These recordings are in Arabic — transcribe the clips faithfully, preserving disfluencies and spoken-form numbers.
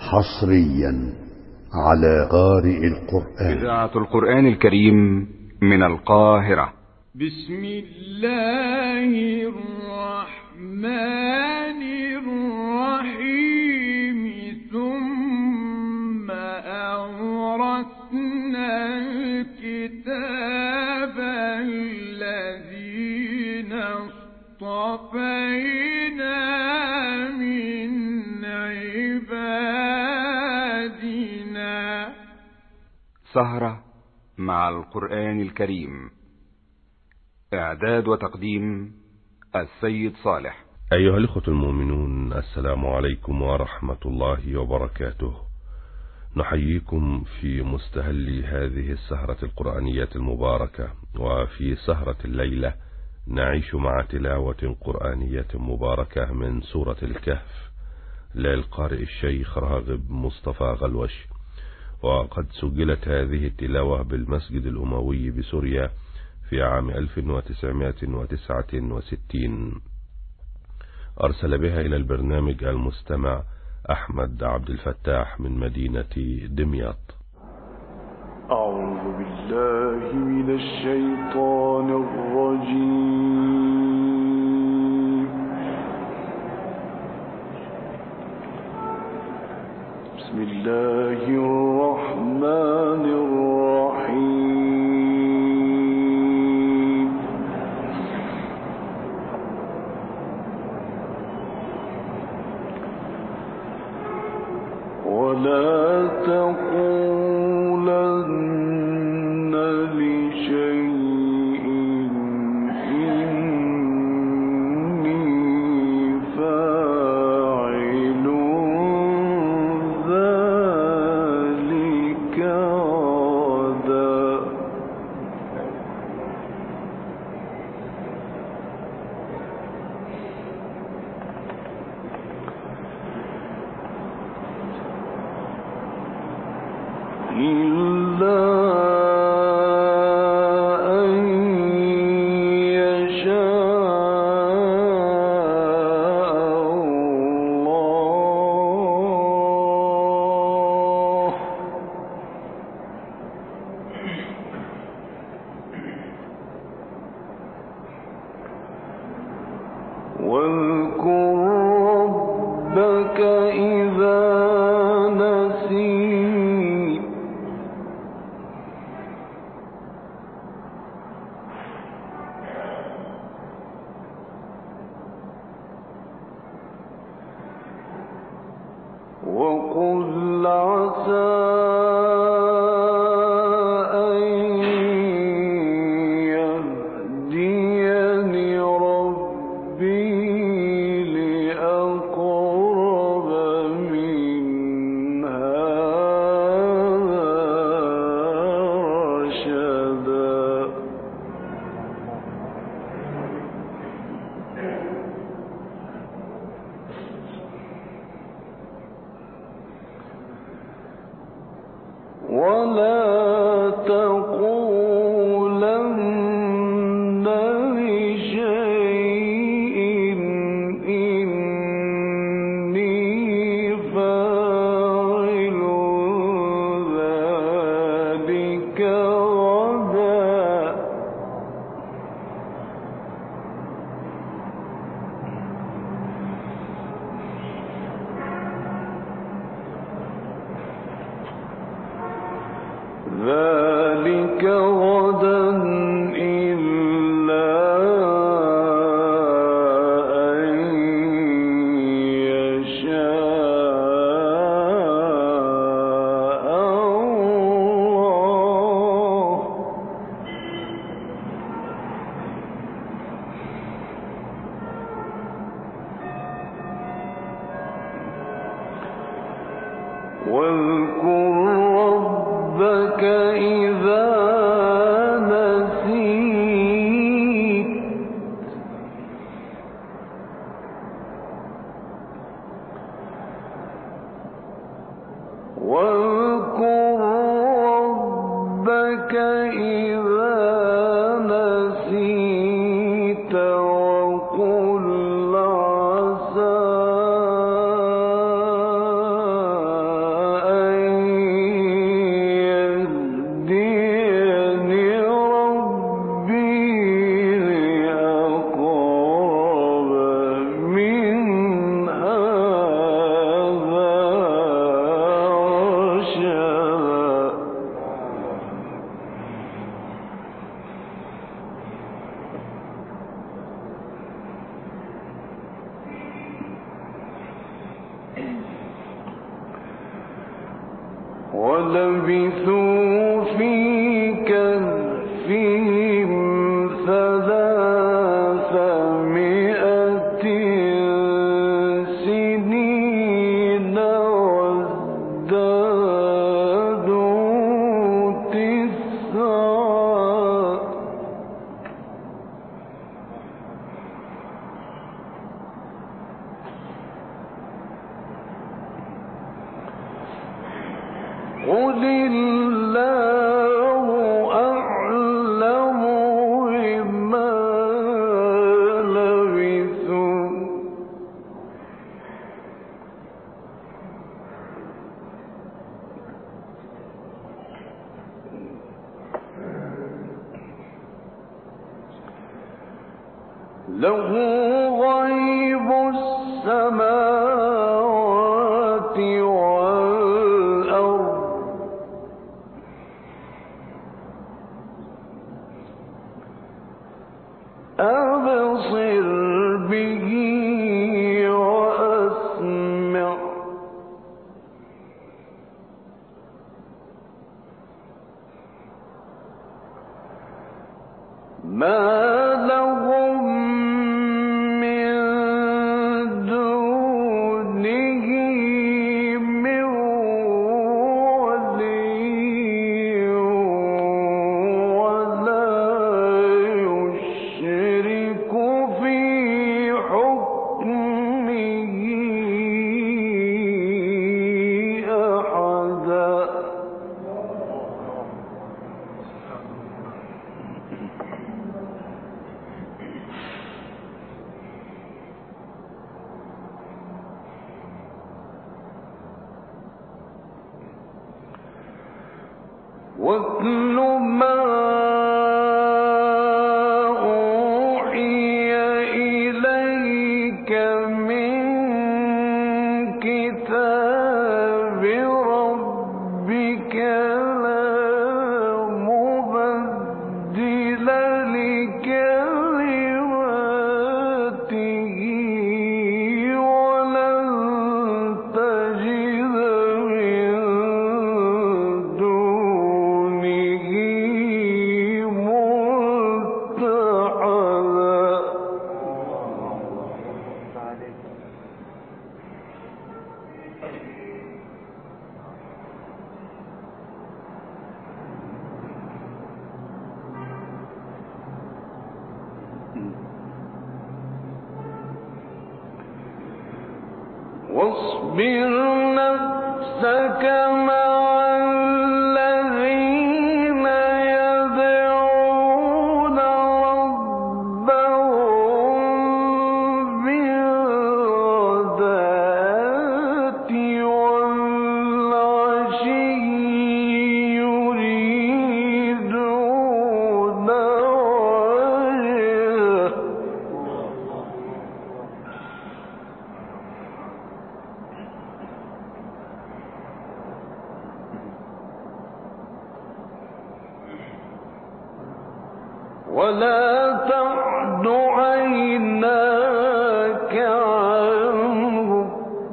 حصريا على قارئ القرآن. إذاعة القرآن الكريم من القاهرة. بسم الله الرحمن الرحيم. ثم أورثنا الكتاب الذين اصطفينا من عبادنا. سهرة مع القرآن الكريم. إعداد وتقديم السيد صالح. أيها الأخوة المؤمنون، السلام عليكم ورحمة الله وبركاته. نحييكم في مستهل هذه السهرة القرآنية المباركة، وفي سهرة الليلة نعيش مع تلاوة قرآنية مباركة من سورة الكهف للقارئ الشيخ راغب مصطفى غلوش. وقد سجلت هذه التلاوة بالمسجد الأموي بسوريا في عام ألف وتسعمائة وتسعة وستين. أرسل بها إلى البرنامج المستمع أحمد عبد الفتاح من مدينة دمياط. أعوذ بالله من الشيطان الرجيم. بسم الله الرحمن الرحيم. ولا تقولن لشيء إني فاعل ذلك غدا. إلا أن يشاء الله. واذكر ربك إذا نسيت. وقل عسى أن يهديني ربي لأقرب من هذا رشدا. ولا تقولن لشيء إني فاعل ذلك غدا. ذلك غدا إلا أن يشاء الله. واذكر ربك إذا نسيت. واذكر ربك إذا نسيت وقل عسى ولبثوا في كهفهم ثلاثمائة سنين وازدادوا تسعا قل الله أعلم بما لبثوا له غيب السماوات والأرض أبصر به وأسمع ما لهم من دونه من ولي ولا يشرك في حكمه أحدا واتل ما أوحي إليك من كتاب ربك لا مبدل لكلماته ولن تجد من دونه ملتحدا واصبر نفسك مع الذين يدعون ربهم بالغداة والعشي يريدون وجهه ولا تعد عيناك عنهم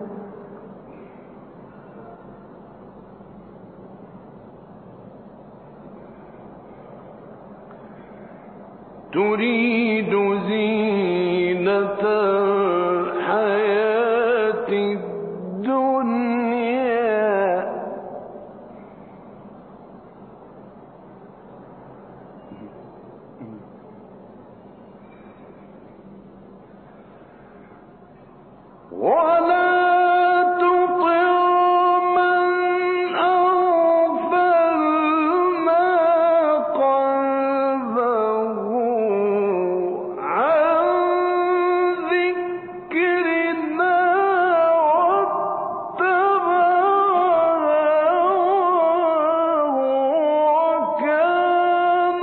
تريد زينة الحياة الدنيا ولا تطع من أغفلنا قلبه عن ذكرنا واتبع هواه وكان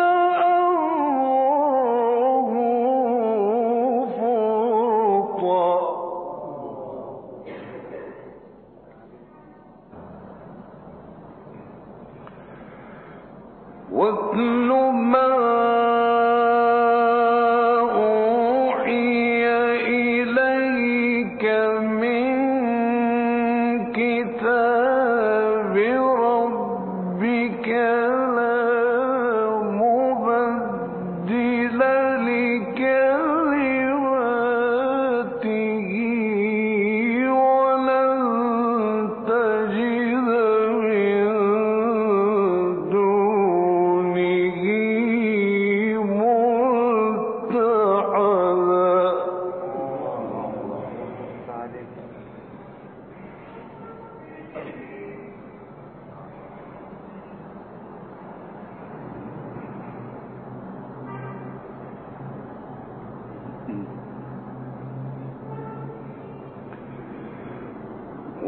أمره فرطا واتل ما أوحي إليك من كتاب ربك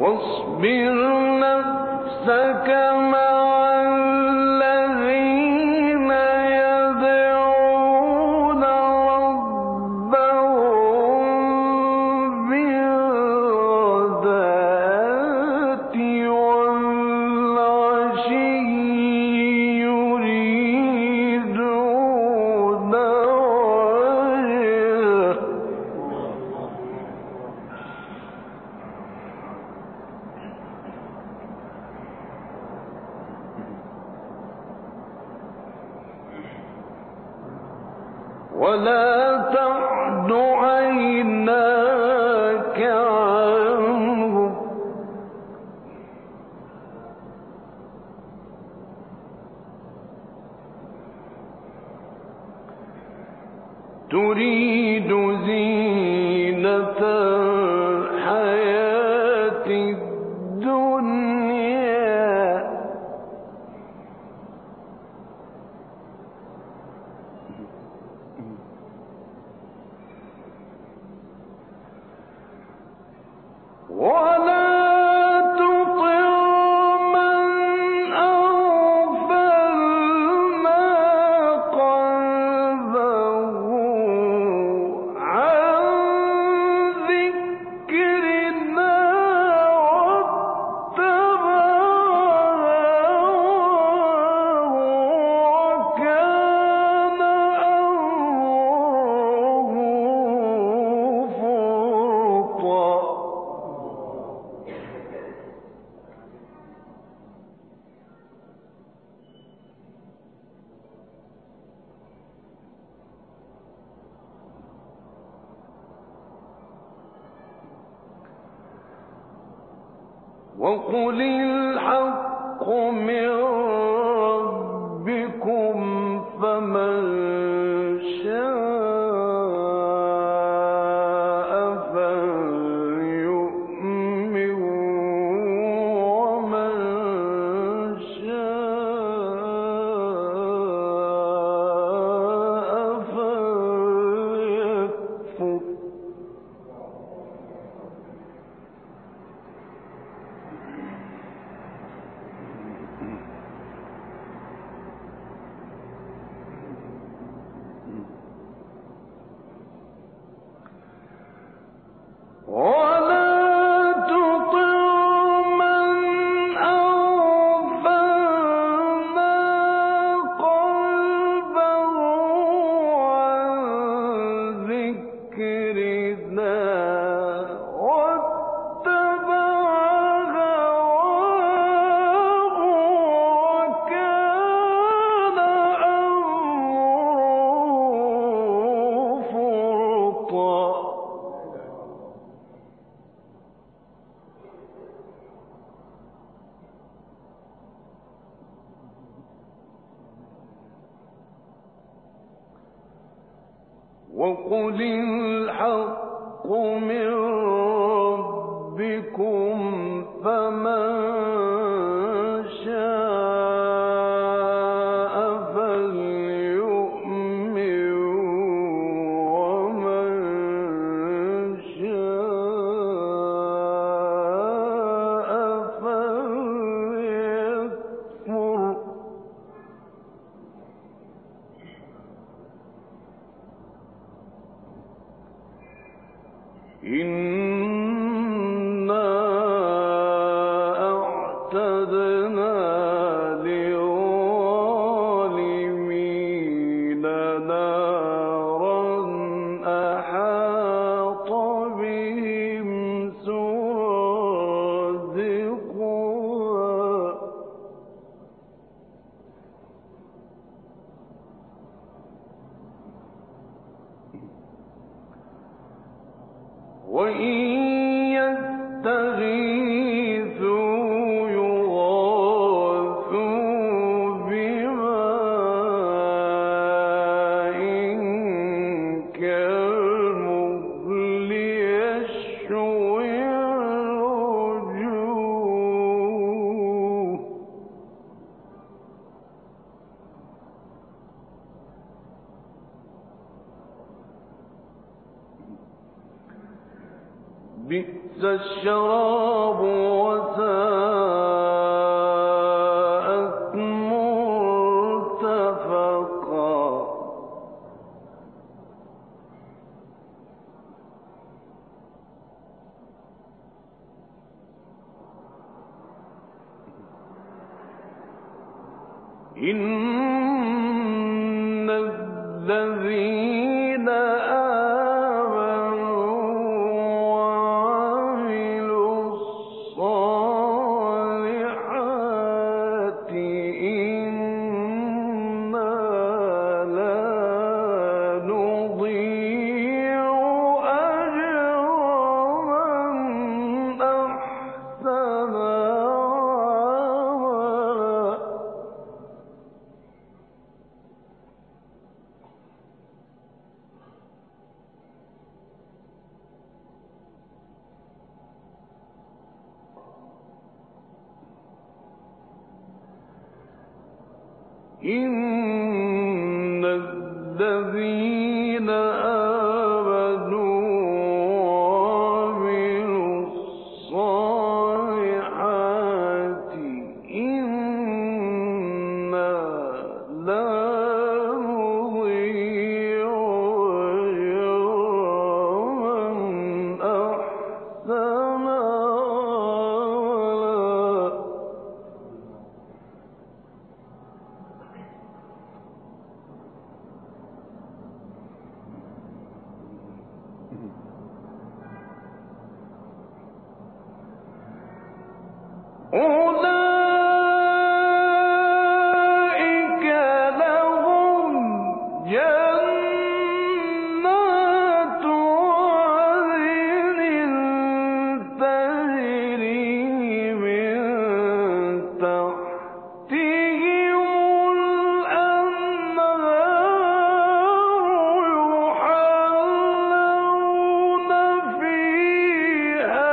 واصبر نفسك مع الذين يدعون ربهم بالغداة والعشي يريدون وجهه ولا تعد عيناك عنهم تريد زينة الحياة الدنيا ولا تطع من أغفلنا قلبه عن ذكرنا واتبع هواه وكان أمره فرطا وقل الحق من ربكم فمن شاء فليؤمن ومن شاء فليكفر ولا تطع من أغفلنا قلبه عن ذكرنا واتبع هواه وكان أمره فرطا وقل الحق من ربكم فمن شاء فليؤمن ومن شاء فليكفر إنا أعتدنا للظالمين نارا أحاط بهم سرادقها وإن يستغيثوا يغاثوا بماء كالمهل يشوي الوجوه بئس الشراب إن الذين آمنوا وعملوا الصالحات إنا لا نضيع أجر من أحسن إن الذين آمنوا وعملوا الصالحات إنا لا نضيع أجر من أحسن أولئك لهم جنات عدن تجري من تحتهم الأنهار يحلون فيها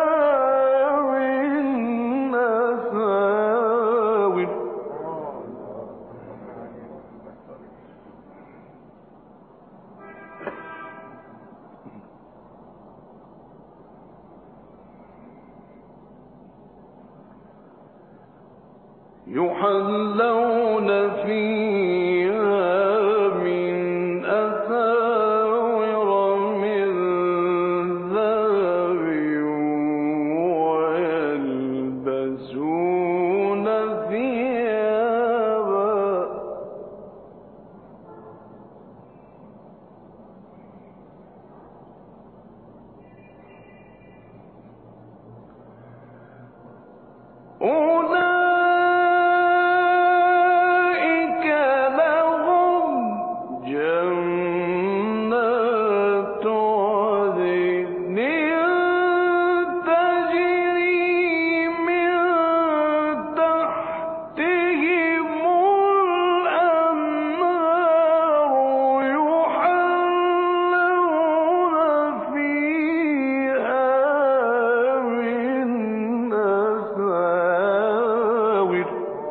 من أساور يحلون فيها من أساور من ذهب ويلبسون ثيابا أولئك لهم جنات عدن تجري من تحتهم الأنهار يحلون فيها من أساور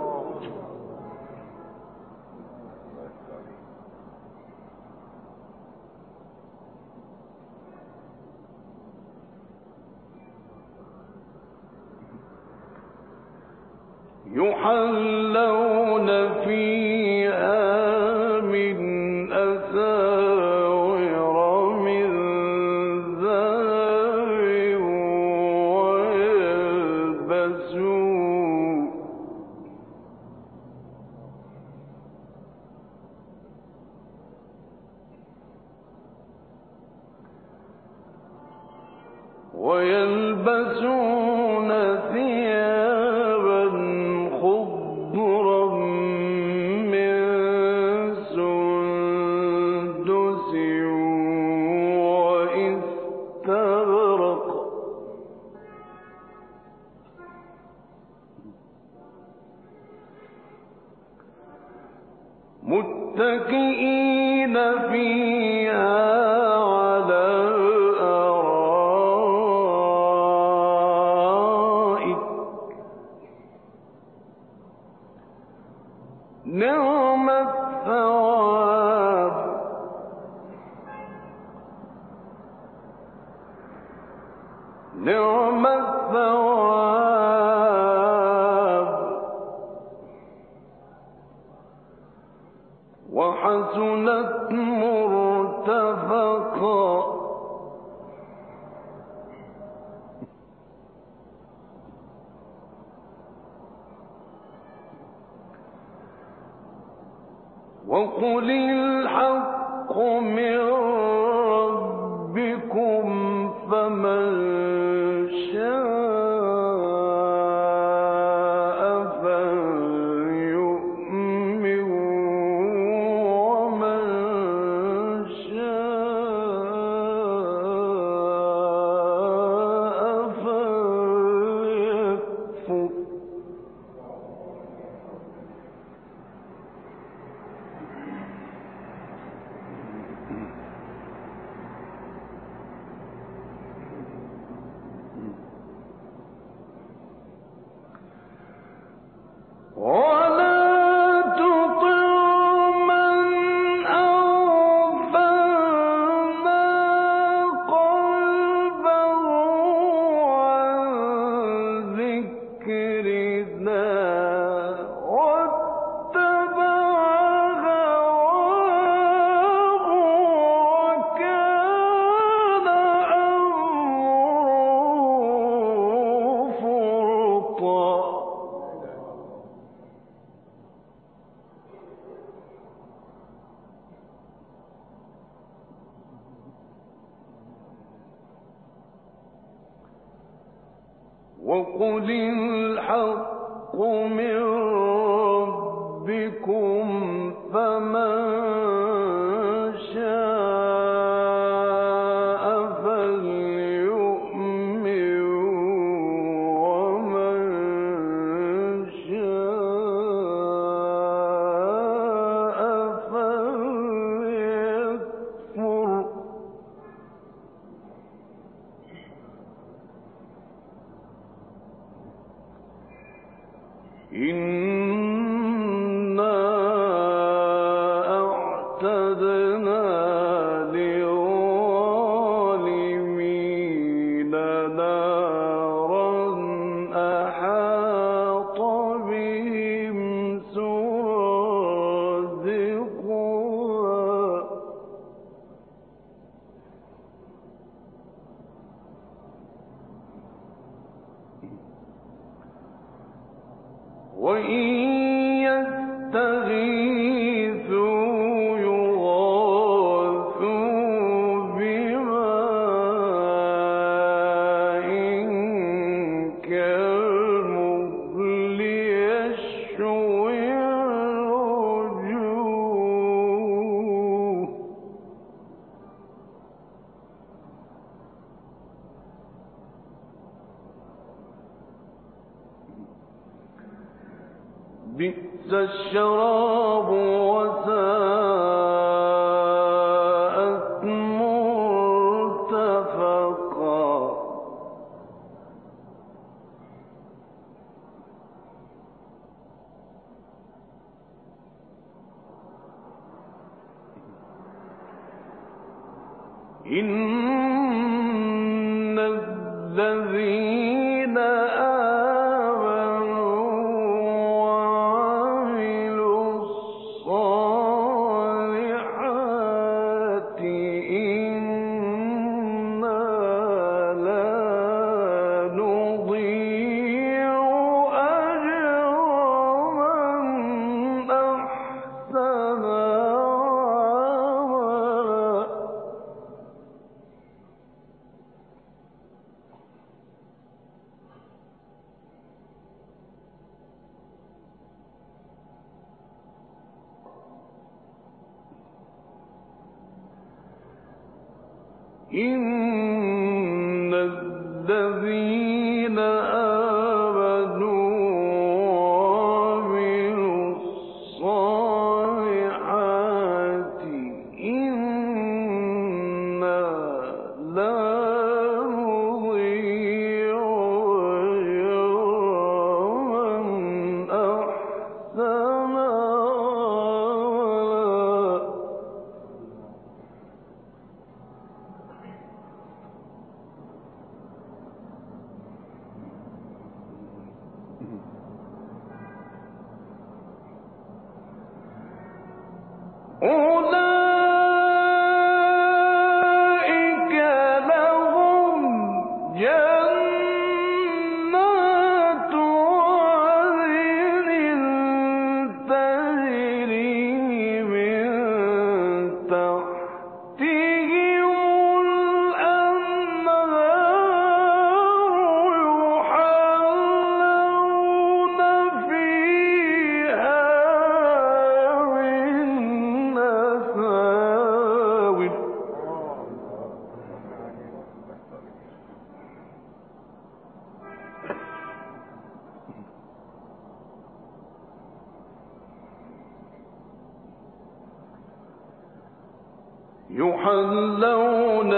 يحلون فيها من أساور من ذهب ويلبسون ويلبسون ثيابا خضرا من سندس واستبرق متكئين فيها على الأرائك نعم الثواب نعم الثواب وحسنت مرتفقا وقل الحق من ربكم فمن شاء فليؤمن ومن شاء فليكفر. ولا تطع من أغفلنا قلبه عن ذكرنا واتبع هواه وكان أمره فرطا. وقل الحق من ربكم فمن شاء فليؤمن ومن شاء فليكفر. إنا أعتدنا للظالمين نارا أحاط بهم سرادقها وإن يستغيثوا يغاثوا بماء كالمهل يشوي الوجوه. بئس الشراب وساءت مرتفقا. إن الذين آمنوا وعملوا الصالحات إنا لا نضيع أجر من أحسن عملا. إن الذين آمنوا وعملوا الصالحات إنا لا نضيع أجر من أحسن عملا. يحلون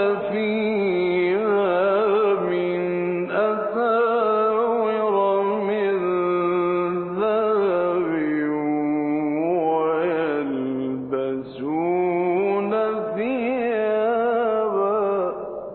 فيها من أساور من ذهب ويلبسون ثيابا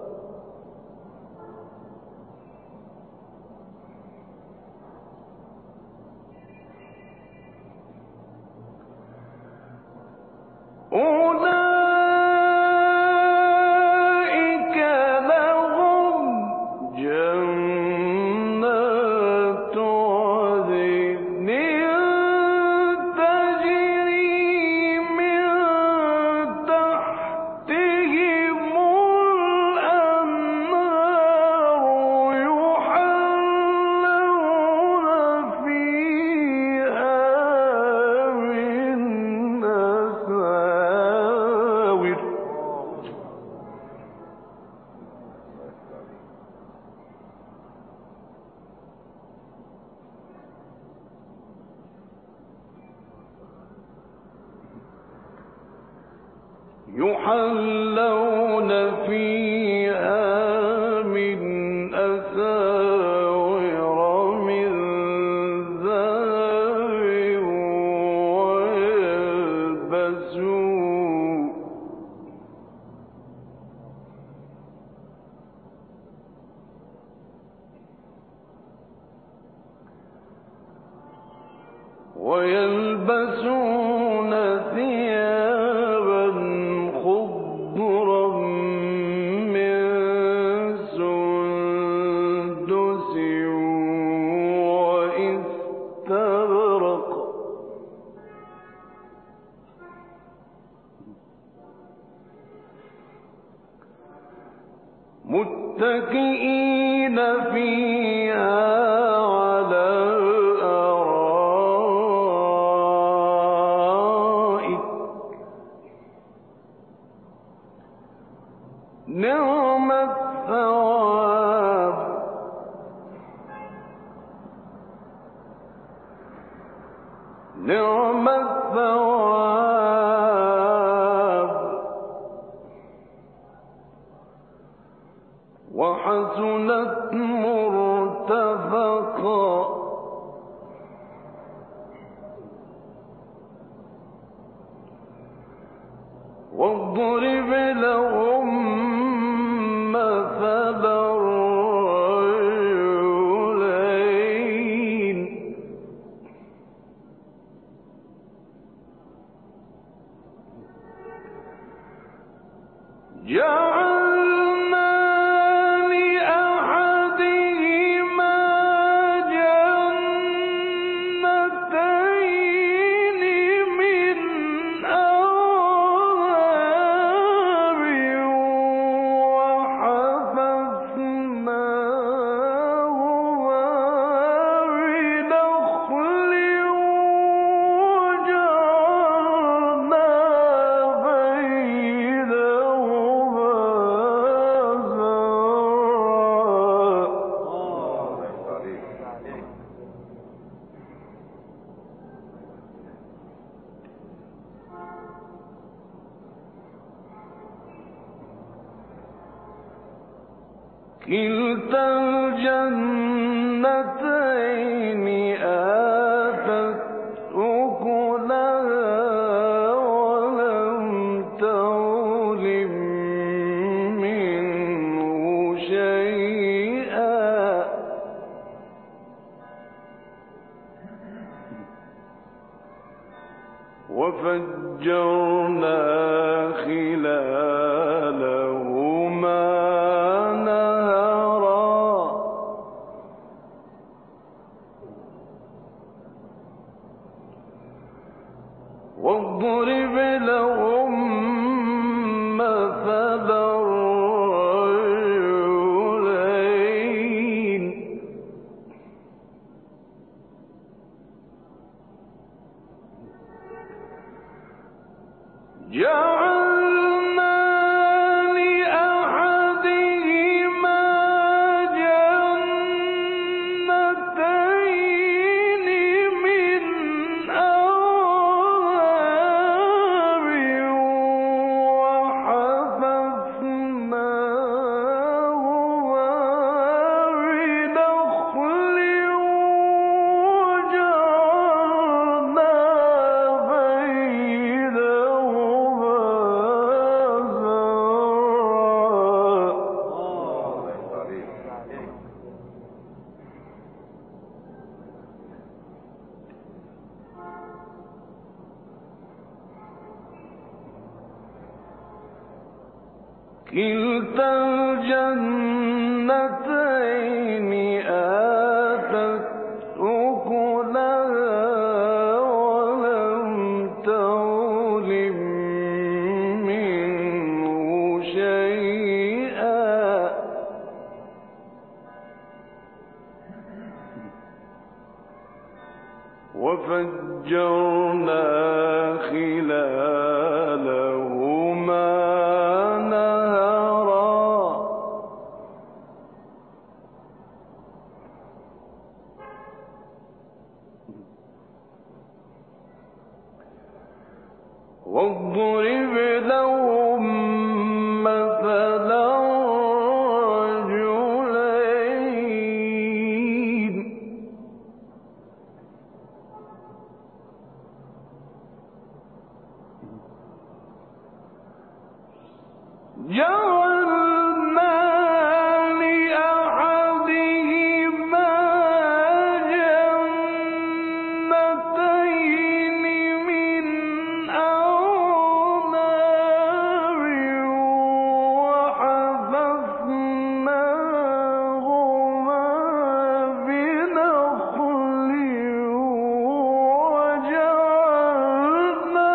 أولئك لهم جنات عدن تجري من تحتهم الأنهار يحلون فيها من أساور يحلون فيها من أساور من ذهب ويلبسون ويلبسون ثيابا خضرا من سندس واستبرق متكئين فيها على الأرائك نعم الثواب نعم الثواب وحسنت مرتفقا واضرب لهم مثل الرجلين جعلنا لأحدهما جنتين من أعناب وحفظناهما بنخل وجعلنا بينهما زرعا كلتا الجنتين آتت أكلها ولم تظلم منه شيئا وفجرنا خلالهما نهرا واضرب لهم مثل الرجلين جعلنا لأحدهما جنتين من أعناب وحفظناهما كلتا الجنتين آتت أكلها ولم تظلم منه شيئا وفجرنا خلالهما نهرا واضرب لهم مثلا رجلين جعلنا لأحدهما جنتين من أعناب وحفظناهما بنخل وجعلنا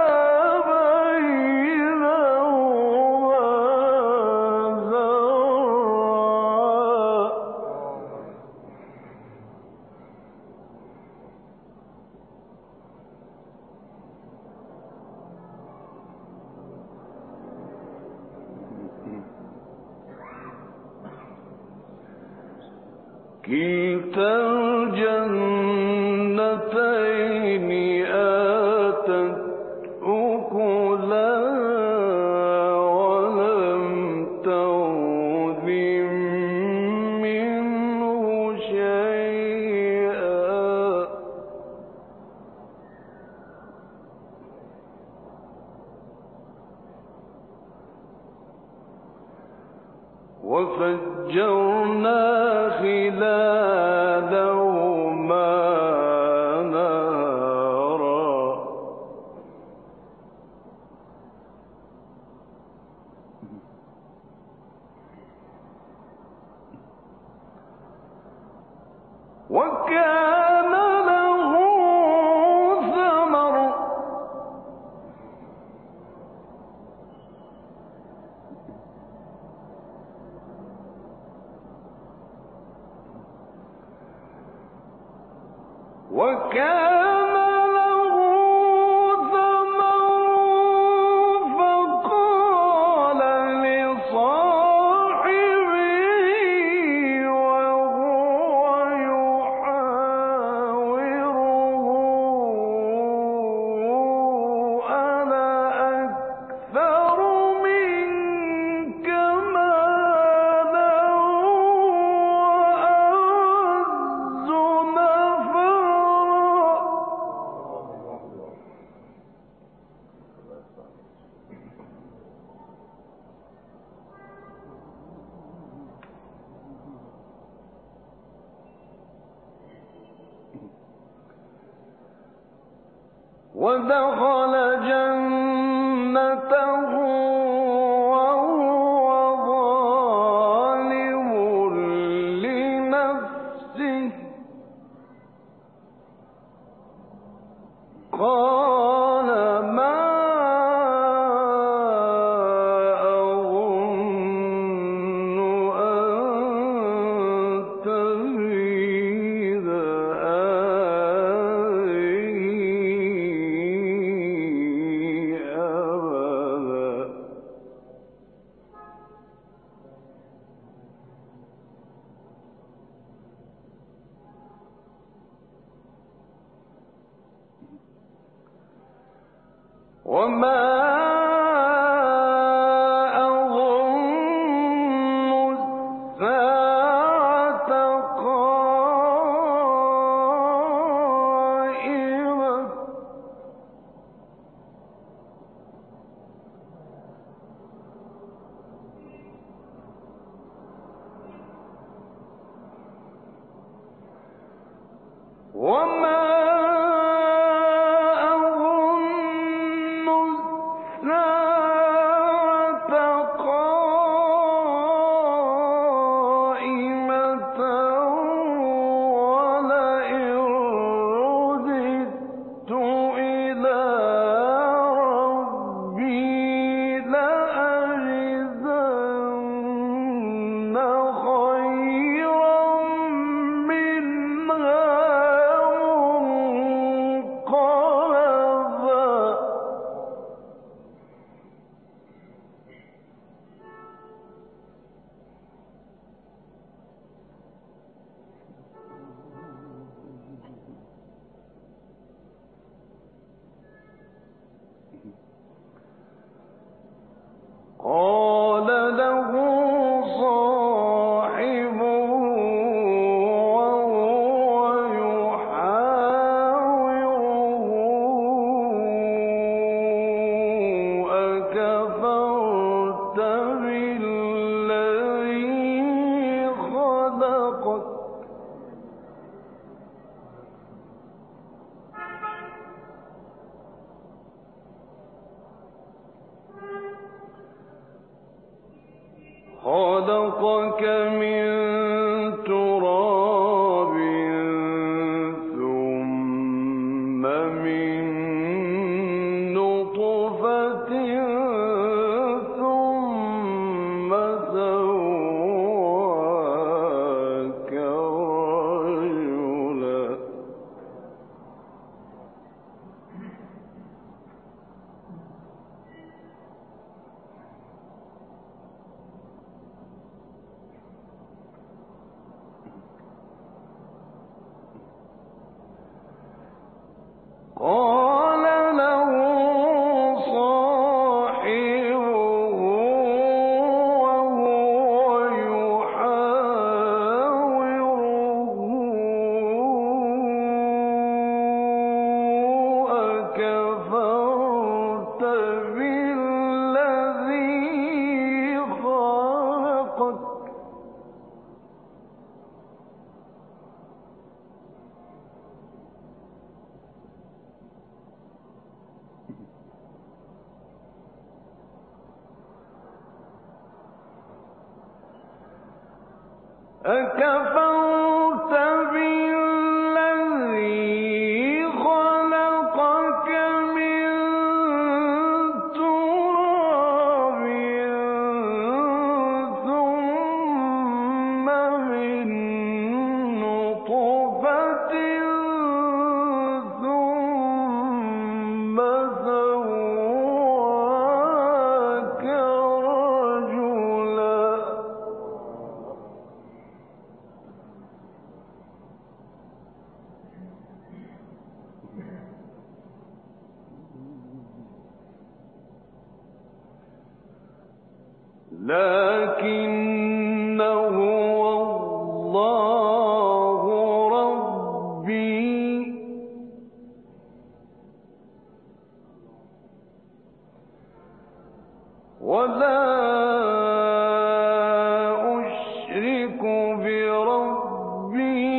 كلتا الجنتين آتت أكلها ولم تظلم منه شيئا وفجرنا خلالهما نهرا وكان له ثمر وكان له ثمر فقال لصاحبه وهو يحاوره أنا أكثر منك مالا وأعز نفرا ودخل جنته وهو ظالم لنفسه قال ما أظن أن تبيد هذه أبدا وما أظن الساعة قائمة وما أظن الساعة قائمة خلقك من تراب ثم من نطفة ثم سواك رجلا. قال له صاحبه وهو يحاوره أكفرت بالذي خلقك أكفرت بالذي خلقك من تراب ثم من نطفة ثم سواك رجلا. لكن هو الله ربي ولا أشرك بربي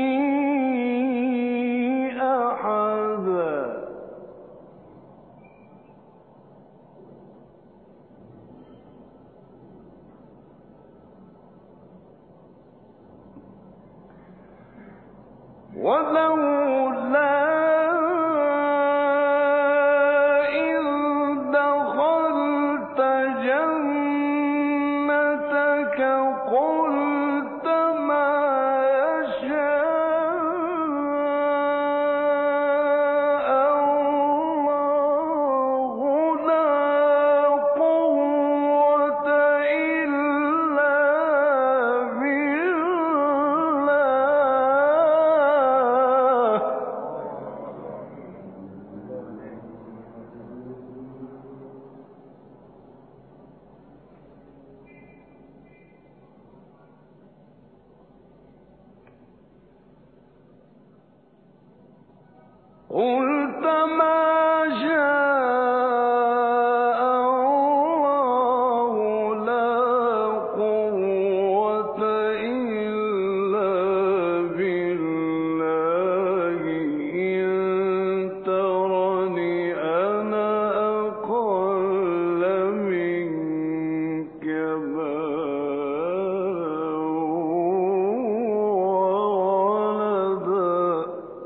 أحدا. ولولا إذ دخلت جنتك قلت ما يشاء الله لا قوة إلا بالله. قلت ما شاء الله لا قوة إلا بالله إن ترني أنا أقل منك مالا وولدا.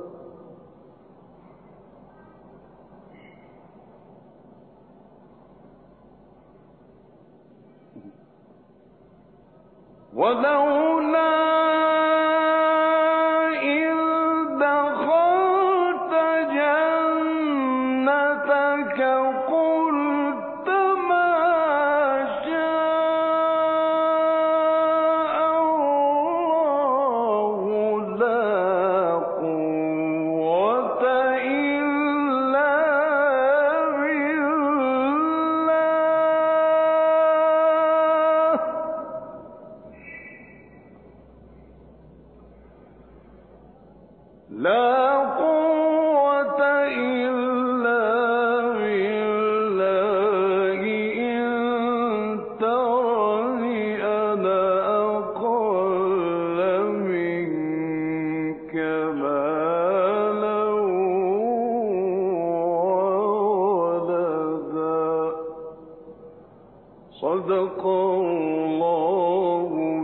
ولولا إذ دخلت جنتك قلت ما شاء الله لا قوة إلا بالله. لا قوة إلا بالله إن ترني أنا أقل منك مالا وولدا. صدق الله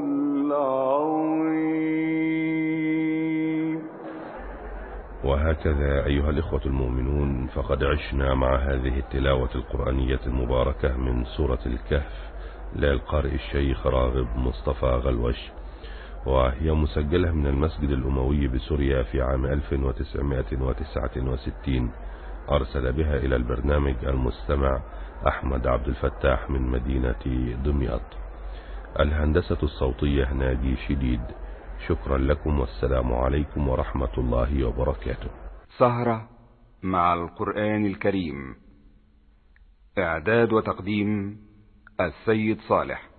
وهكذا أيها الإخوة المؤمنون، فقد عشنا مع هذه التلاوة القرآنية المباركة من سورة الكهف للقارئ الشيخ راغب مصطفى غلوش، وهي مسجلة من المسجد الأموي بسوريا في عام ألف وتسعمائة وتسعة وستين. أرسل بها إلى البرنامج المستمع أحمد عبد الفتاح من مدينة دمياط. الهندسة الصوتية ناجي شديد. شكرا لكم، والسلام عليكم ورحمة الله وبركاته. سهرة مع القرآن الكريم. إعداد وتقديم السيد صالح.